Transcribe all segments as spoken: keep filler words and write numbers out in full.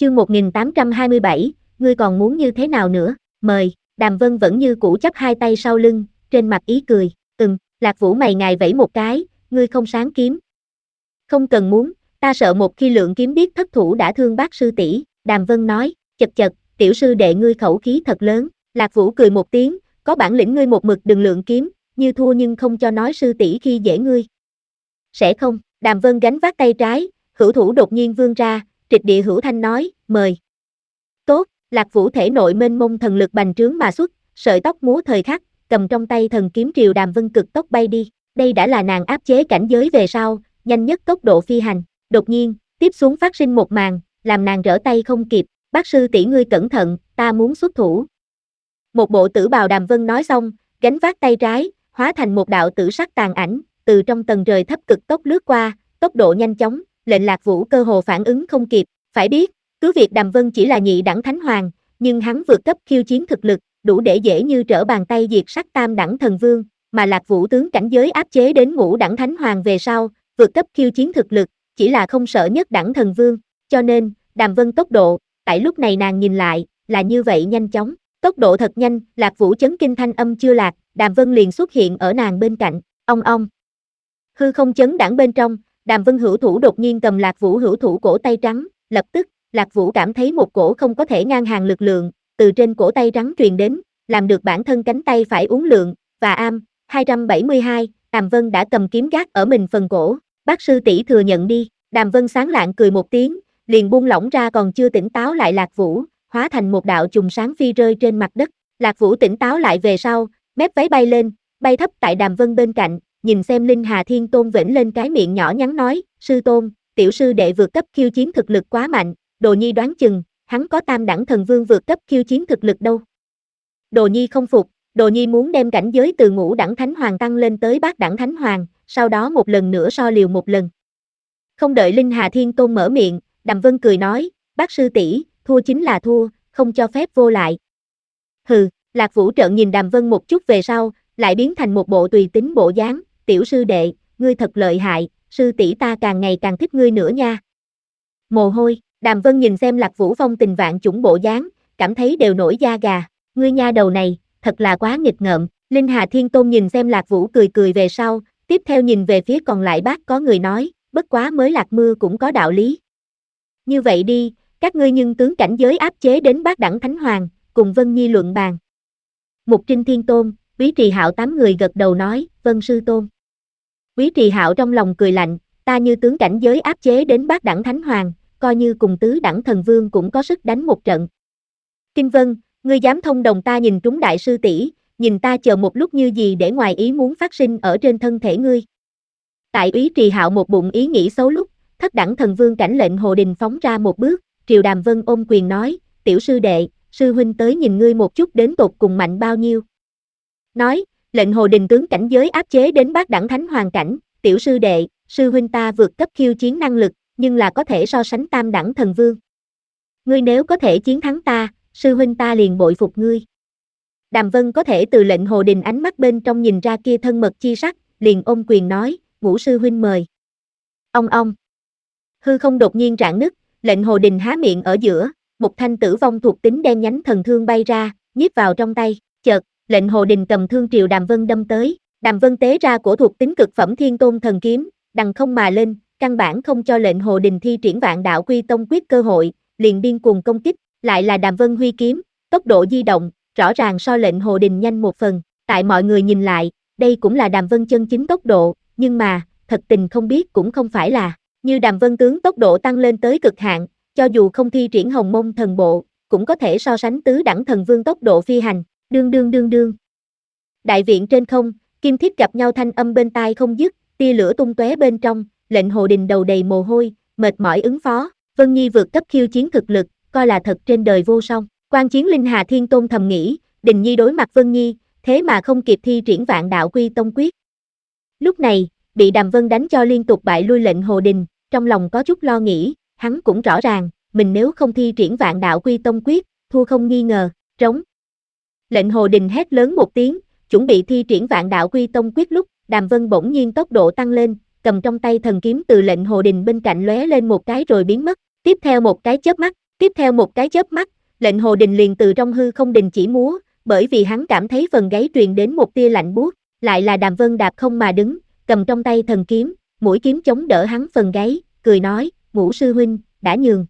Chương một nghìn tám trăm hai mươi bảy, ngươi còn muốn như thế nào nữa, mời, Đàm Vân vẫn như cũ chắp hai tay sau lưng, trên mặt ý cười, ừm, Lạc Vũ mày ngài vẫy một cái, ngươi không sáng kiếm. Không cần muốn, ta sợ một khi lượng kiếm biết thất thủ đã thương bác sư tỷ, Đàm Vân nói, chật chật, tiểu sư đệ ngươi khẩu khí thật lớn, Lạc Vũ cười một tiếng, có bản lĩnh ngươi một mực đừng lượng kiếm, như thua nhưng không cho nói sư tỷ khi dễ ngươi. Sẽ không, Đàm Vân gánh vác tay trái, hữu thủ đột nhiên vươn ra, trịch địa hữu thanh nói, mời. Tốt, Lạc Vũ thể nội mênh mông thần lực bành trướng mà xuất, sợi tóc múa thời khắc, cầm trong tay thần kiếm triều Đàm Vân cực tốc bay đi, đây đã là nàng áp chế cảnh giới về sau, nhanh nhất tốc độ phi hành, đột nhiên, tiếp xuống phát sinh một màn, làm nàng rỡ tay không kịp, bác sư tỷ ngươi cẩn thận, ta muốn xuất thủ. Một bộ tử bào Đàm Vân nói xong, gánh vác tay trái, hóa thành một đạo tử sắc tàn ảnh, từ trong tầng trời thấp cực tốc lướt qua, tốc độ nhanh chóng, lệnh Lạc Vũ cơ hồ phản ứng không kịp, phải biết, cứ việc Đàm Vân chỉ là nhị đẳng thánh hoàng, nhưng hắn vượt cấp khiêu chiến thực lực, đủ để dễ như trở bàn tay diệt sát tam đẳng thần vương, mà Lạc Vũ tướng cảnh giới áp chế đến ngũ đẳng thánh hoàng về sau, vượt cấp khiêu chiến thực lực, chỉ là không sợ nhất đẳng thần vương, cho nên, Đàm Vân tốc độ, tại lúc này nàng nhìn lại, là như vậy nhanh chóng, tốc độ thật nhanh, Lạc Vũ chấn kinh thanh âm chưa lạc, Đàm Vân liền xuất hiện ở nàng bên cạnh, ong ong. Hư không chấn đẳng bên trong, Đàm Vân hữu thủ đột nhiên cầm Lạc Vũ hữu thủ cổ tay trắng, lập tức, Lạc Vũ cảm thấy một cổ không có thể ngang hàng lực lượng, từ trên cổ tay trắng truyền đến, làm được bản thân cánh tay phải uốn lượn, và am, hai trăm bảy mươi hai, Đàm Vân đã cầm kiếm gác ở mình phần cổ, bác sư tỷ thừa nhận đi, Đàm Vân sáng lạng cười một tiếng, liền buông lỏng ra còn chưa tỉnh táo lại Lạc Vũ, hóa thành một đạo chùm sáng phi rơi trên mặt đất, Lạc Vũ tỉnh táo lại về sau, mép váy bay lên, bay thấp tại Đàm Vân bên cạnh, nhìn xem Linh Hà Thiên Tôn vểnh lên cái miệng nhỏ nhắn nói, sư tôn, tiểu sư đệ vượt cấp khiêu chiến thực lực quá mạnh, Đồ Nhi đoán chừng, hắn có tam đẳng thần vương vượt cấp khiêu chiến thực lực đâu. Đồ Nhi không phục, Đồ Nhi muốn đem cảnh giới từ ngũ đẳng thánh hoàng tăng lên tới bát đẳng thánh hoàng, sau đó một lần nữa so liều một lần. Không đợi Linh Hà Thiên Tôn mở miệng, Đàm Vân cười nói, bác sư tỷ, thua chính là thua, không cho phép vô lại. Hừ, Lạc Vũ trợn nhìn Đàm Vân một chút về sau, lại biến thành một bộ tùy tính bộ dáng, tiểu sư đệ, ngươi thật lợi hại, sư tỷ ta càng ngày càng thích ngươi nữa nha. Mồ hôi, Đàm Vân nhìn xem Lạc Vũ phong tình vạn chủng bộ dáng, cảm thấy đều nổi da gà, ngươi nha đầu này, thật là quá nghịch ngợm, Linh Hà Thiên Tôn nhìn xem Lạc Vũ cười cười về sau, tiếp theo nhìn về phía còn lại bác có người nói, bất quá mới lạc mưa cũng có đạo lý. Như vậy đi, các ngươi nhưng tướng cảnh giới áp chế đến bát đẳng thánh hoàng, cùng Vân Nhi luận bàn. Mục Trinh Thiên Tôn, Quý Trì Hạo tám người gật đầu nói, vân sư tôn. Quý Trì Hạo trong lòng cười lạnh, ta như tướng cảnh giới áp chế đến bát đẳng thánh hoàng, coi như cùng tứ đẳng thần vương cũng có sức đánh một trận. Kinh Vân, ngươi dám thông đồng ta nhìn trúng đại sư tỷ, nhìn ta chờ một lúc như gì để ngoài ý muốn phát sinh ở trên thân thể ngươi. Tại Úy Trì Hạo một bụng ý nghĩ xấu lúc, thất đẳng thần vương cảnh lệnh Hồ Đình phóng ra một bước, Triều Đàm Vân ôm quyền nói, tiểu sư đệ, sư huynh tới nhìn ngươi một chút đến tột cùng mạnh bao nhiêu. Nói, lệnh Hồ Đình tướng cảnh giới áp chế đến bát đẳng thánh hoàng cảnh, tiểu sư đệ, sư huynh ta vượt cấp khiêu chiến năng lực, nhưng là có thể so sánh tam đẳng thần vương. Ngươi nếu có thể chiến thắng ta, sư huynh ta liền bội phục ngươi. Đàm Vân có thể từ lệnh Hồ Đình ánh mắt bên trong nhìn ra kia thân mật chi sắc, liền ôm quyền nói, Ngũ sư huynh mời. Ong ong. Hư không đột nhiên rạn nứt, lệnh Hồ Đình há miệng ở giữa, một thanh tử vong thuộc tính đen nhánh thần thương bay ra, nhiếp vào trong tay, chợt, lệnh Hồ Đình cầm thương triều Đàm Vân đâm tới, Đàm Vân tế ra cổ thuộc tính cực phẩm Thiên Tôn thần kiếm, đằng không mà lên, căn bản không cho lệnh Hồ Đình thi triển Vạn Đạo Quy Tông quyết cơ hội, liền điên cuồng công kích, lại là Đàm Vân huy kiếm, tốc độ di động, rõ ràng so lệnh Hồ Đình nhanh một phần, tại mọi người nhìn lại, đây cũng là Đàm Vân chân chính tốc độ, nhưng mà, thật tình không biết cũng không phải là, như Đàm Vân tướng tốc độ tăng lên tới cực hạn, cho dù không thi triển Hồng Mông thần bộ, cũng có thể so sánh tứ đẳng thần vương tốc độ phi hành, đương đương đương đương. Đại viện trên không, kim thiết gặp nhau thanh âm bên tai không dứt, tia lửa tung tóe bên trong, lệnh Hồ Đình đầu đầy mồ hôi, mệt mỏi ứng phó, Vân Nhi vượt cấp khiêu chiến thực lực, coi là thật trên đời vô song. Quan chiến Linh Hà Thiên Tôn thầm nghĩ, Đình Nhi đối mặt Vân Nhi, thế mà không kịp thi triển Vạn Đạo Quy Tông quyết. Lúc này, bị Đàm Vân đánh cho liên tục bại lui lệnh Hồ Đình, trong lòng có chút lo nghĩ, hắn cũng rõ ràng, mình nếu không thi triển Vạn Đạo Quy Tông quyết, thua không nghi ngờ, trống. Lệnh Hồ Đình hét lớn một tiếng, chuẩn bị thi triển Vạn Đạo Quy Tông quyết lúc, Đàm Vân bỗng nhiên tốc độ tăng lên, cầm trong tay thần kiếm từ lệnh Hồ Đình bên cạnh lóe lên một cái rồi biến mất, tiếp theo một cái chớp mắt, Tiếp theo một cái chớp mắt, lệnh Hồ Đình liền từ trong hư không đình chỉ múa, bởi vì hắn cảm thấy phần gáy truyền đến một tia lạnh buốt, lại là Đàm Vân đạp không mà đứng, cầm trong tay thần kiếm, mũi kiếm chống đỡ hắn phần gáy, cười nói, Ngũ sư huynh, đã nhường.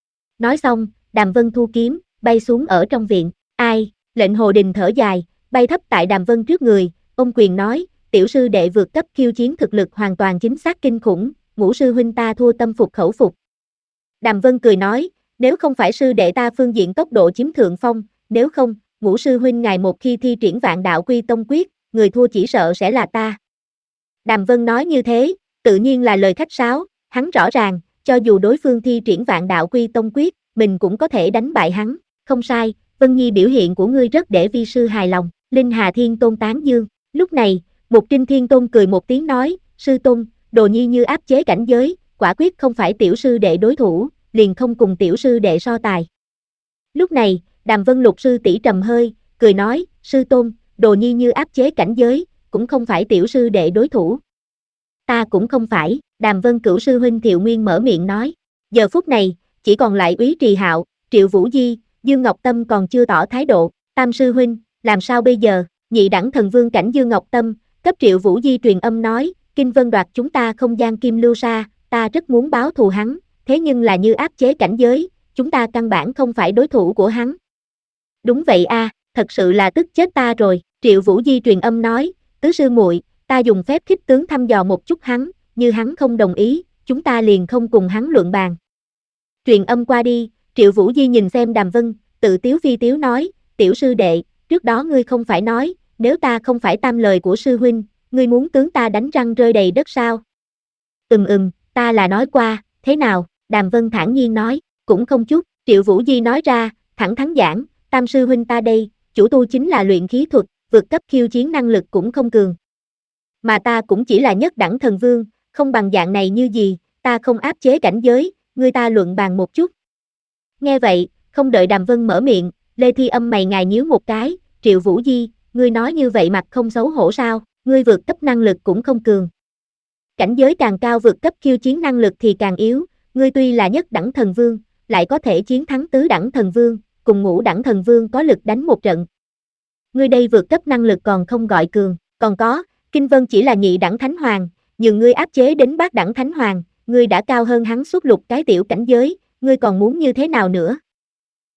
Nói xong, Đàm Vân thu kiếm, bay xuống ở trong viện, ai, lệnh Hồ Đình thở dài, bay thấp tại Đàm Vân trước người, ông quyền nói, tiểu sư đệ vượt cấp khiêu chiến thực lực hoàn toàn chính xác kinh khủng, Ngũ sư huynh ta thua tâm phục khẩu phục. Đàm Vân cười nói, nếu không phải sư đệ ta phương diện tốc độ chiếm thượng phong, nếu không, Ngũ sư huynh ngài một khi thi triển Vạn Đạo Quy Tông Quyết, người thua chỉ sợ sẽ là ta. Đàm Vân nói như thế, tự nhiên là lời khách sáo, hắn rõ ràng, cho dù đối phương thi triển Vạn Đạo Quy Tông Quyết, mình cũng có thể đánh bại hắn, không sai, Vân Nhi biểu hiện của ngươi rất để vi sư hài lòng, Linh Hà Thiên Tôn tán dương. Lúc này, Mục Trinh Thiên Tôn cười một tiếng nói, sư tôn, Đồ Nhi như áp chế cảnh giới, quả quyết không phải tiểu sư đệ đối thủ, liền không cùng tiểu sư đệ so tài. Lúc này, Đàm Vân Lục sư tỷ trầm hơi, cười nói, sư tôn, Đồ Nhi như áp chế cảnh giới, cũng không phải tiểu sư đệ đối thủ. Ta cũng không phải, Đàm Vân Cửu sư huynh Thiệu Nguyên mở miệng nói. Giờ phút này, chỉ còn lại Úy Trì Hạo, Triệu Vũ Di, Dương Ngọc Tâm còn chưa tỏ thái độ, Tam sư huynh, làm sao bây giờ? Nhị đẳng thần vương cảnh Dương Ngọc Tâm, cấp Triệu Vũ Di truyền âm nói, Kinh Vân đoạt chúng ta không gian kim lưu sa, ta rất muốn báo thù hắn, thế nhưng là như áp chế cảnh giới, chúng ta căn bản không phải đối thủ của hắn. Đúng vậy a, thật sự là tức chết ta rồi, Triệu Vũ Di truyền âm nói, tứ sư muội, ta dùng phép khích tướng thăm dò một chút hắn, như hắn không đồng ý, chúng ta liền không cùng hắn luận bàn. Truyền âm qua đi, Triệu Vũ Di nhìn xem Đàm Vân, tự tiếu phi tiếu nói, tiểu sư đệ, trước đó ngươi không phải nói, nếu ta không phải tam lời của sư huynh, ngươi muốn tướng ta đánh răng rơi đầy đất sao? Ừm ừm, ta là nói qua, thế nào? Đàm Vân thản nhiên nói, cũng không chút, Triệu Vũ Di nói ra, thẳng thắn giảng, tam sư huynh ta đây, chủ tu chính là luyện khí thuật, vượt cấp khiêu chiến năng lực cũng không cường. Mà ta cũng chỉ là nhất đẳng thần vương, không bằng dạng này như gì, ta không áp chế cảnh giới, ngươi ta luận bàn một chút. Nghe vậy, không đợi Đàm Vân mở miệng, Lê Thi Âm mày ngài nhíu một cái, Triệu Vũ Di, ngươi nói như vậy mặt không xấu hổ sao, ngươi vượt cấp năng lực cũng không cường. Cảnh giới càng cao vượt cấp khiêu chiến năng lực thì càng yếu, ngươi tuy là nhất đẳng thần vương, lại có thể chiến thắng tứ đẳng thần vương, cùng ngũ đẳng thần vương có lực đánh một trận. Ngươi đây vượt cấp năng lực còn không gọi cường, còn có, Kinh Vân chỉ là nhị đẳng thánh hoàng, nhưng ngươi áp chế đến bát đẳng thánh hoàng, ngươi đã cao hơn hắn suốt lục cái tiểu cảnh giới, ngươi còn muốn như thế nào nữa?